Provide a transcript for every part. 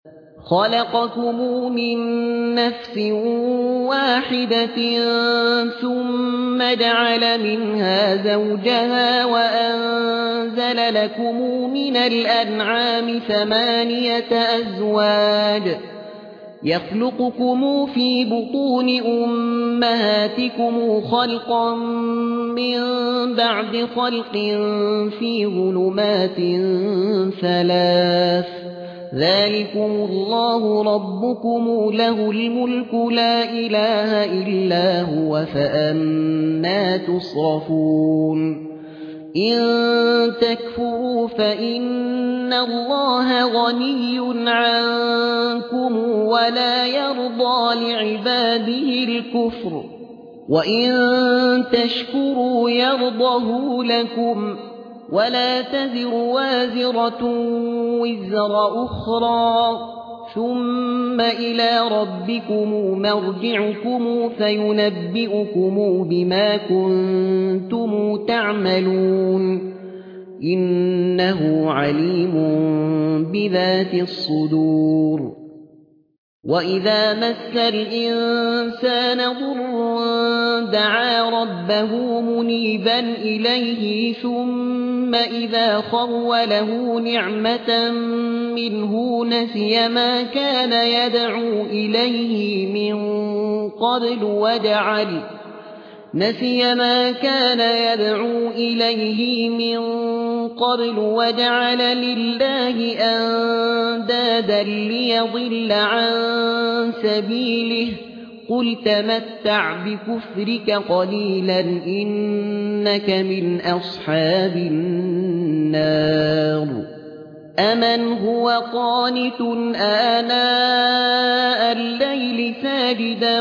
خلقكم من نفس واحدة ثم جعل منها زوجها وأنزل لكم من الأنعام 8 أزواج يخلقكم في بطون أمهاتكم خلقا من بعد خلق في ظلمات 3 ذلكم الله ربكم له الملك لا إله إلا هو فأنى تصرفون إن تكفروا فإن الله غني عنكم ولا يرضى لعباده الكفر وإن تشكروا يرضه لكم ولا تزر وازرة وزر أخرى ثم إلى ربكم مرجعكم فينبئكم بما كنتم تعملون إنه عليم بذات الصدور وإذا مس الإنسان ضر دعا ربه منيبا إليه ثم إذا خوله نعمة منه نسي ما كان يدعو إليه من قبل وجعل لله أندادا ليضل عن سبيله قل تمتع بكفرك قليلا إنك من أصحاب النار أمن هو قانت آناء الليل ساجدا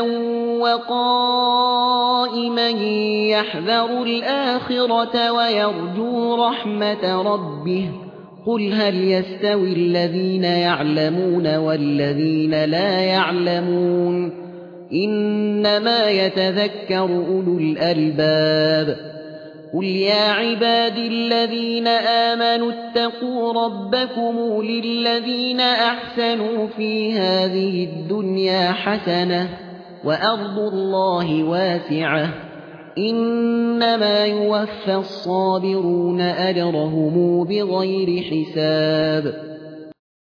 وقائما يحذر الآخرة ويرجو رحمة ربه قل هل يستوي الذين يعلمون والذين لا يعلمون إنما يتذكر أولو الألباب قل يا عبادي الذين آمنوا اتقوا ربكم للذين أحسنوا في هذه الدنيا حسنة وأرض الله واسعة إنما يوفى الصابرون أجرهم بغير حساب